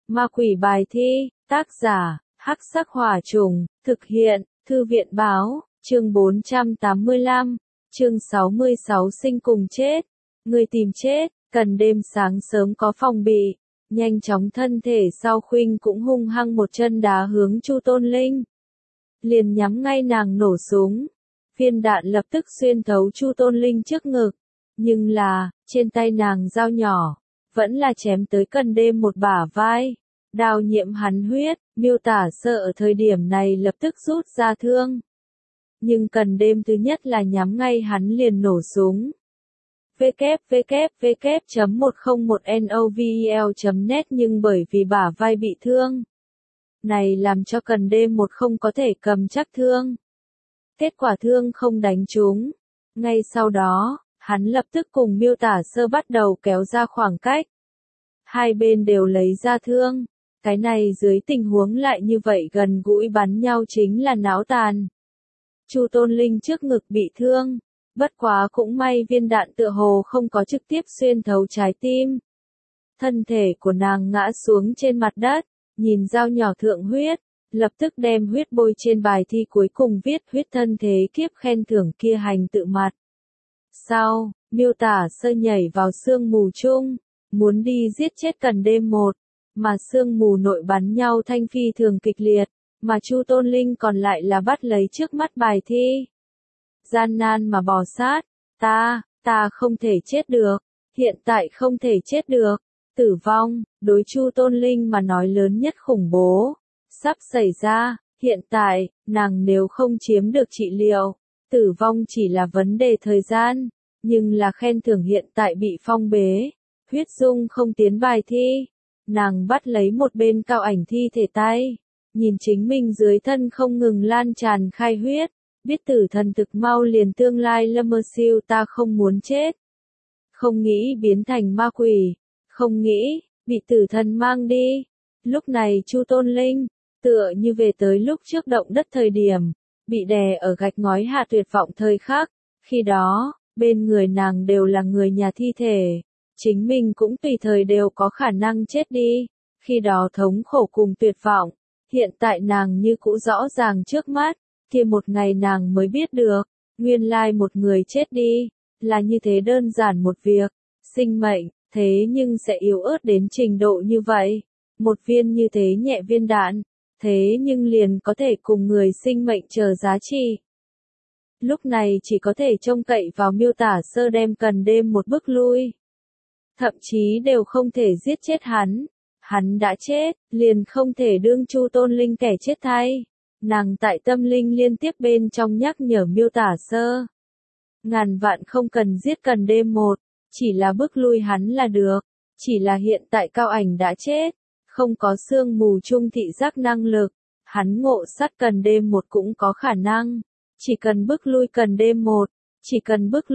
Ma quỷ bài thi, tác giả, Hắc Sắc Hỏa Trùng, thực hiện, Thư viện Báo, chương 485, chương 66 sinh cùng chết. Người tìm chết, cần đêm sáng sớm có phòng bị, nhanh chóng thân thể sau khuynh cũng hung hăng một chân đá hướng Chu Tôn Linh. Liền nhắm ngay nàng nổ súng. Viên đạn lập tức xuyên thấu Chu Tôn Linh trước ngực, nhưng là, trên tay nàng dao nhỏ, vẫn là chém tới cần đêm một bả vai. Đao nhiễm hắn huyết, miêu tả sơ ở thời điểm này lập tức rút ra thương. Nhưng cần đêm thứ nhất là nhắm ngay hắn liền nổ súng. www.101novel.net nhưng bởi vì bả vai bị thương này làm cho cần đêm một không có thể cầm chắc thương. Kết quả thương không đánh trúng. Ngay sau đó, hắn lập tức cùng miêu tả sơ bắt đầu kéo ra khoảng cách. Hai bên đều lấy ra thương. Cái này dưới tình huống lại như vậy gần gũi bắn nhau chính là náo tàn. Chu Tôn Linh trước ngực bị thương. Bất quá cũng may viên đạn tựa hồ không có trực tiếp xuyên thấu trái tim. Thân thể của nàng ngã xuống trên mặt đất, nhìn dao nhỏ thượng huyết, lập tức đem huyết bôi trên bài thi cuối cùng viết huyết thân thế kiếp khen thưởng kia hành tự mặt. Sau, miêu tả sơ nhảy vào sương mù chung, muốn đi giết chết cần đêm một, mà sương mù nội bắn nhau thanh phi thường kịch liệt, mà Chu Tôn Linh còn lại là bắt lấy trước mắt bài thi. Gian nan mà bò sát, ta không thể chết được, hiện tại không thể chết được, tử vong, đối Chu Tôn Linh mà nói lớn nhất khủng bố, sắp xảy ra, hiện tại, nàng nếu không chiếm được trị liệu, tử vong chỉ là vấn đề thời gian, nhưng là khen thưởng hiện tại bị phong bế, huyết dung không tiến bài thi, nàng bắt lấy một bên cao ảnh thi thể tay, nhìn chính mình dưới thân không ngừng lan tràn khai huyết. Biết tử thần thực mau liền tương lai lâm mơ siêu ta không muốn chết. Không nghĩ biến thành ma quỷ. Không nghĩ, bị tử thần mang đi. Lúc này Chu Tôn Linh, tựa như về tới lúc trước động đất thời điểm, bị đè ở gạch ngói hạ tuyệt vọng thời khắc. Khi đó, bên người nàng đều là người nhà thi thể. Chính mình cũng tùy thời đều có khả năng chết đi. Khi đó thống khổ cùng tuyệt vọng. Hiện tại nàng như cũ rõ ràng trước mắt. Kia một ngày nàng mới biết được, nguyên lai một người chết đi, là như thế đơn giản một việc, sinh mệnh, thế nhưng sẽ yếu ớt đến trình độ như vậy, một viên như thế nhẹ viên đạn, thế nhưng liền có thể cùng người sinh mệnh chờ giá trị. Lúc này chỉ có thể trông cậy vào miêu tả sơ đem cần đêm một bước lui. Thậm chí đều không thể giết chết hắn đã chết, liền không thể đương Chu Tôn Linh kẻ chết thay. Nàng tại tâm linh liên tiếp bên trong nhắc nhở miêu tả sơ. Ngàn vạn không cần giết cần đêm một, chỉ là bước lui hắn là được, chỉ là hiện tại cao ảnh đã chết, không có sương mù trung thị giác năng lực, hắn ngộ sát cần đêm một cũng có khả năng, chỉ cần bước lui cần đêm một, chỉ cần bước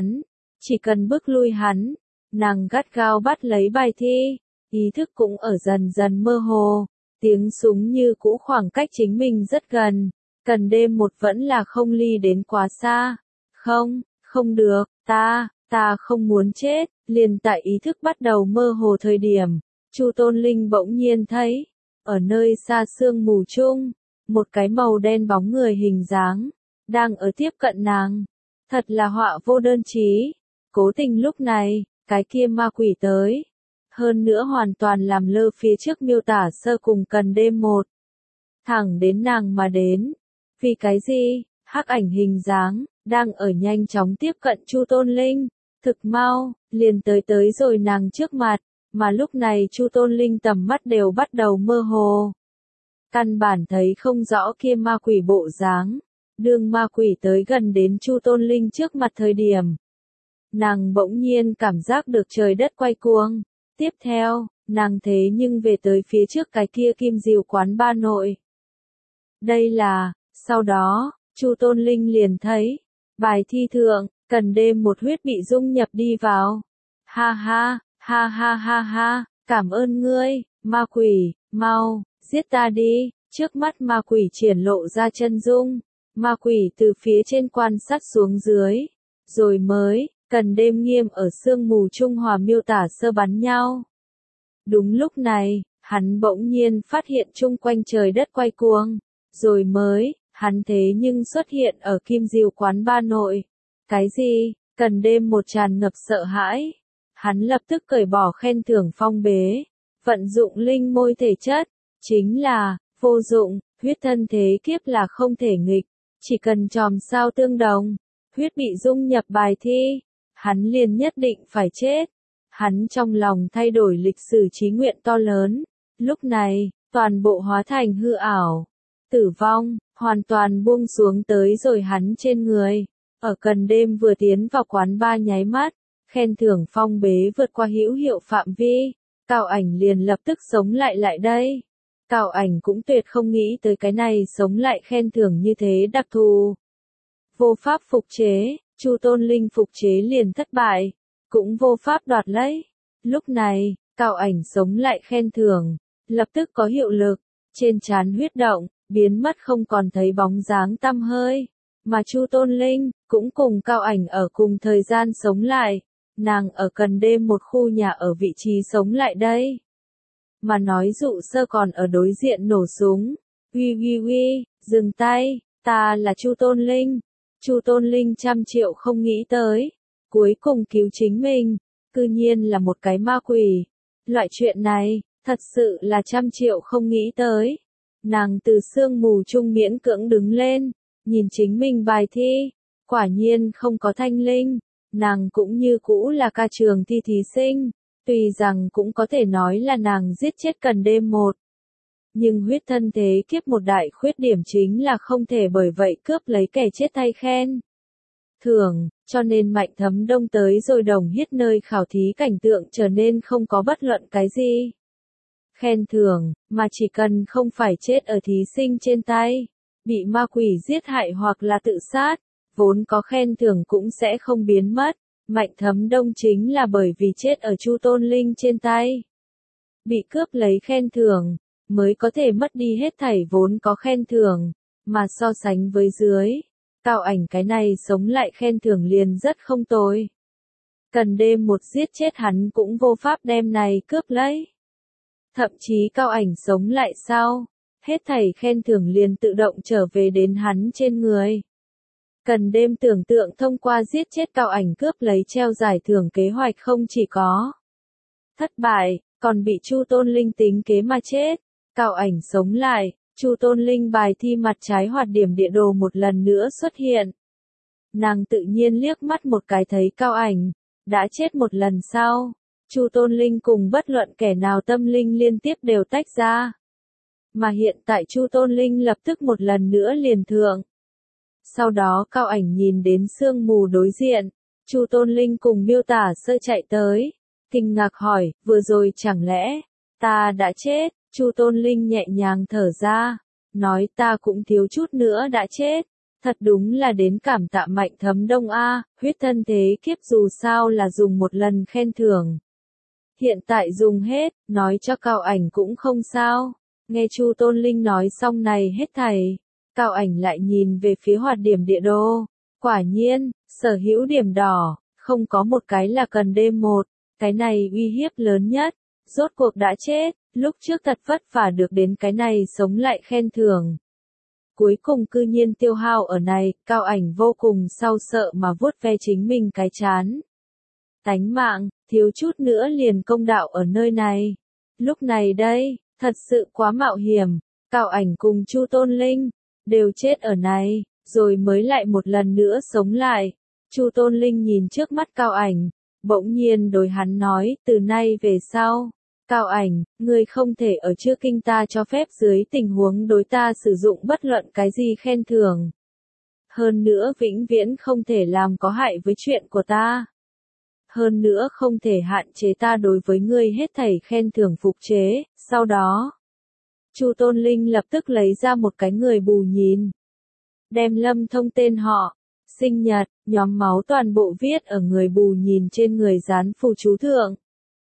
lui hắn, nàng gắt gao bắt lấy bài thi, ý thức cũng ở dần dần mơ hồ. Tiếng súng như cũ khoảng cách chính mình rất gần, cần đêm một vẫn là không ly đến quá xa. Không được, ta không muốn chết, liền tại ý thức bắt đầu mơ hồ thời điểm, Chu Tôn Linh bỗng nhiên thấy, ở nơi xa sương mù chung, một cái màu đen bóng người hình dáng, đang ở tiếp cận nàng. Thật là họa vô đơn chí, cố tình lúc này, cái kia ma quỷ tới. Hơn nữa hoàn toàn làm lơ phía trước miêu tả sơ cùng cần đêm một. Thẳng đến nàng mà đến. Vì cái gì? Hắc ảnh hình dáng, đang ở nhanh chóng tiếp cận Chu Tôn Linh. Thực mau, liền tới rồi nàng trước mặt, mà lúc này Chu Tôn Linh tầm mắt đều bắt đầu mơ hồ. Căn bản thấy không rõ kia ma quỷ bộ dáng. Đương ma quỷ tới gần đến Chu Tôn Linh trước mặt thời điểm. Nàng bỗng nhiên cảm giác được trời đất quay cuồng. Tiếp theo, nàng thế nhưng về tới phía trước cái kia kim diều quán ba nội. Đây là, sau đó, Chu Tôn Linh liền thấy, bài thi thượng, cần đêm một huyết bị dung nhập đi vào. Ha ha, cảm ơn ngươi, ma quỷ, mau, giết ta đi, trước mắt ma quỷ triển lộ ra chân dung, ma quỷ từ phía trên quan sát xuống dưới, rồi mới. Cần đêm nghiêm ở sương mù trung hòa miêu tả sơ bắn nhau. Đúng lúc này, hắn bỗng nhiên phát hiện chung quanh trời đất quay cuồng. Rồi mới, hắn thế nhưng xuất hiện ở Kim Diêu quán ba nội. Cái gì? Cần đêm một tràn ngập sợ hãi. Hắn lập tức cởi bỏ khen thưởng phong bế. Vận dụng linh môi thể chất. Chính là, vô dụng, huyết thân thế kiếp là không thể nghịch. Chỉ cần chòm sao tương đồng. Huyết bị dung nhập bài thi. Hắn liền nhất định phải chết. Hắn trong lòng thay đổi lịch sử chí nguyện to lớn. Lúc này, toàn bộ hóa thành hư ảo. Tử vong, hoàn toàn buông xuống tới rồi hắn trên người. Ở Cần Đêm vừa tiến vào quán ba nháy mắt, khen thưởng phong bế vượt qua hữu hiệu phạm vi. Cao Ảnh liền lập tức sống lại đây. Cao Ảnh cũng tuyệt không nghĩ tới cái này sống lại khen thưởng như thế đặc thù. Vô pháp phục chế, Chu Tôn Linh phục chế liền thất bại, cũng vô pháp đoạt lấy. Lúc này, Cao Ảnh sống lại khen thưởng, lập tức có hiệu lực, trên trán huyết động, biến mất không còn thấy bóng dáng tăm hơi. Mà Chu Tôn Linh, cũng cùng Cao Ảnh ở cùng thời gian sống lại, nàng ở Cần Đêm một khu nhà ở vị trí sống lại đây. Mà nói dụ sơ còn ở đối diện nổ súng, uy, dừng tay, ta là Chu Tôn Linh. Chu Tôn Linh trăm triệu không nghĩ tới, cuối cùng cứu chính mình, cư nhiên là một cái ma quỷ. Loại chuyện này, thật sự là trăm triệu không nghĩ tới. Nàng từ sương mù trung miễn cưỡng đứng lên, nhìn chính mình bài thi, quả nhiên không có thanh linh, nàng cũng như cũ là ca trường thi thí sinh, tuy rằng cũng có thể nói là nàng giết chết Cần Đêm một. Nhưng huyết thân thế kiếp một đại khuyết điểm chính là không thể bởi vậy cướp lấy kẻ chết thay khen thưởng, cho nên Mạnh Thấm Đông tới rồi đồng hiết nơi khảo thí cảnh tượng trở nên không có bất luận cái gì khen thưởng, mà chỉ cần không phải chết ở thí sinh trên tay, bị ma quỷ giết hại hoặc là tự sát, vốn có khen thưởng cũng sẽ không biến mất. Mạnh Thấm Đông chính là bởi vì chết ở Chu Tôn Linh trên tay, bị cướp lấy khen thưởng, mới có thể mất đi hết thảy vốn có khen thưởng, mà so sánh với dưới, Cao Ảnh cái này sống lại khen thưởng liền rất không tồi. Cần Đêm một giết chết hắn cũng vô pháp đem này cướp lấy. Thậm chí Cao Ảnh sống lại sau, hết thảy khen thưởng liền tự động trở về đến hắn trên người. Cần Đêm tưởng tượng thông qua giết chết Cao Ảnh cướp lấy treo giải thưởng kế hoạch không chỉ có thất bại, còn bị Chu Tôn Linh tính kế mà chết. Cao Ảnh sống lại, Chu Tôn Linh bài thi mặt trái hoạt điểm địa đồ một lần nữa xuất hiện. Nàng tự nhiên liếc mắt một cái thấy Cao Ảnh đã chết một lần sau. Chu Tôn Linh cùng bất luận kẻ nào tâm linh liên tiếp đều tách ra. Mà hiện tại Chu Tôn Linh lập tức một lần nữa liền thượng. Sau đó Cao Ảnh nhìn đến sương mù đối diện, Chu Tôn Linh cùng Miêu Tả Sơ chạy tới, kinh ngạc hỏi, vừa rồi chẳng lẽ ta đã chết? Chu Tôn Linh nhẹ nhàng thở ra, nói ta cũng thiếu chút nữa đã chết. Thật đúng là đến cảm tạ Mạnh Thấm Đông a, huyết thân thế kiếp dù sao là dùng một lần khen thưởng. Hiện tại dùng hết, nói cho Cao Ảnh cũng không sao. Nghe Chu Tôn Linh nói xong này hết thảy, Cao Ảnh lại nhìn về phía hoạt điểm địa đồ. Quả nhiên, sở hữu điểm đỏ, không có một cái là Cần Đêm một, cái này uy hiếp lớn nhất. Rốt cuộc đã chết, lúc trước thật vất vả được đến cái này sống lại khen thưởng. Cuối cùng cư nhiên tiêu hao ở này, Cao Ảnh vô cùng sau sợ mà vuốt ve chính mình cái chán. Tánh mạng, thiếu chút nữa liền công đạo ở nơi này. Lúc này đây, thật sự quá mạo hiểm, Cao Ảnh cùng Chu Tôn Linh đều chết ở này, rồi mới lại một lần nữa sống lại. Chu Tôn Linh nhìn trước mắt Cao Ảnh, bỗng nhiên đối hắn nói, từ nay về sau, Cao Ảnh, ngươi không thể ở chưa kinh ta cho phép dưới tình huống đối ta sử dụng bất luận cái gì khen thưởng. Hơn nữa vĩnh viễn không thể làm có hại với chuyện của ta. Hơn nữa không thể hạn chế ta đối với ngươi hết thảy khen thưởng phục chế, sau đó. Chu Tôn Linh lập tức lấy ra một cái người bù nhìn. Đem Lâm Thông tên họ, sinh nhật, nhóm máu toàn bộ viết ở người bù nhìn trên người dán phù chú thượng.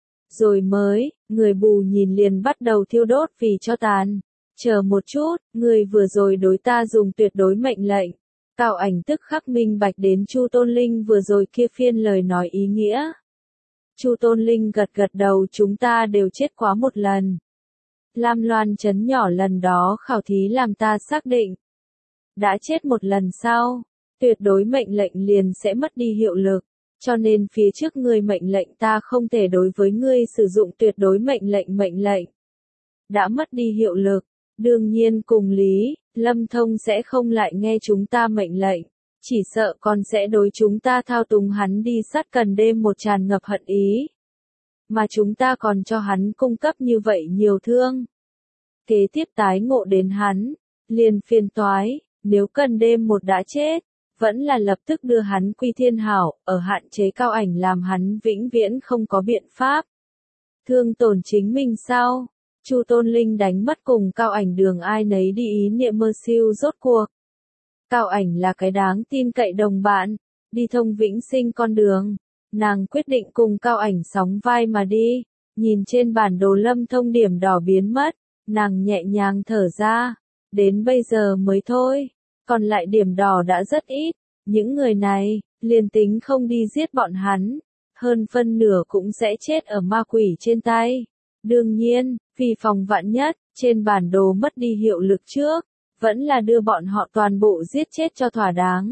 Rồi mới, người bù nhìn liền bắt đầu thiêu đốt vì cho tàn. Chờ một chút, người vừa rồi đối ta dùng tuyệt đối mệnh lệnh. Cao Ảnh tức khắc minh bạch đến Chu Tôn Linh vừa rồi kia phiên lời nói ý nghĩa. Chu Tôn Linh gật gật đầu, chúng ta đều chết quá một lần. Lam Loan trấn nhỏ lần đó khảo thí làm ta xác định. Đã chết một lần sau, tuyệt đối mệnh lệnh liền sẽ mất đi hiệu lực. Cho nên phía trước ngươi mệnh lệnh ta không thể đối với ngươi sử dụng tuyệt đối mệnh lệnh. Đã mất đi hiệu lực. Đương nhiên cùng lý, Lâm Thông sẽ không lại nghe chúng ta mệnh lệnh. Chỉ sợ còn sẽ đối chúng ta thao túng hắn đi sát Cần Đêm một tràn ngập hận ý. Mà chúng ta còn cho hắn cung cấp như vậy nhiều thương. Kế tiếp tái ngộ đến hắn, liền phiền toái, nếu Cần Đêm một đã chết, vẫn là lập tức đưa hắn quy thiên hảo, ở hạn chế Cao Ảnh làm hắn vĩnh viễn không có biện pháp. Thương tổn chính mình sao? Chu Tôn Linh đánh mất cùng Cao Ảnh đường ai nấy đi ý niệm mơ siêu rốt cuộc. Cao Ảnh là cái đáng tin cậy đồng bạn, đi thông vĩnh sinh con đường. Nàng quyết định cùng Cao Ảnh sóng vai mà đi, nhìn trên bản đồ Lâm Thông điểm đỏ biến mất, nàng nhẹ nhàng thở ra, đến bây giờ mới thôi, còn lại điểm đỏ đã rất ít, những người này, liền tính không đi giết bọn hắn, hơn phân nửa cũng sẽ chết ở ma quỷ trên tay. Đương nhiên, vì phòng vạn nhất, trên bản đồ mất đi hiệu lực trước, vẫn là đưa bọn họ toàn bộ giết chết cho thỏa đáng.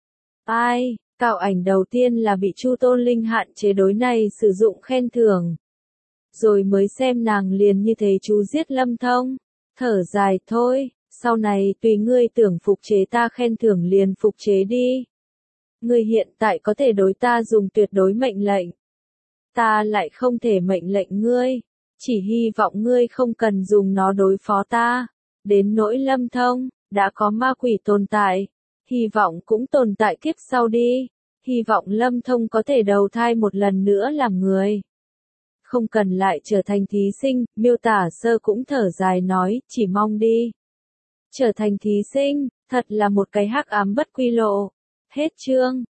Ai? Cao Ảnh đầu tiên là bị Chu Tôn Linh hạn chế đối này sử dụng khen thưởng. Rồi mới xem nàng liền như thế chú giết Lâm Thông. Thở dài thôi, sau này tùy ngươi tưởng phục chế ta khen thưởng liền phục chế đi. Ngươi hiện tại có thể đối ta dùng tuyệt đối mệnh lệnh. Ta lại không thể mệnh lệnh ngươi. Chỉ hy vọng ngươi không cần dùng nó đối phó ta. Đến nỗi Lâm Thông, đã có ma quỷ tồn tại. Hy vọng cũng tồn tại kiếp sau đi. Hy vọng Lâm Thông có thể đầu thai một lần nữa làm người. Không cần lại trở thành thí sinh, miêu tả sơ cũng thở dài nói, chỉ mong đi. Trở thành thí sinh, thật là một cái hắc ám bất quy lộ. Hết chương.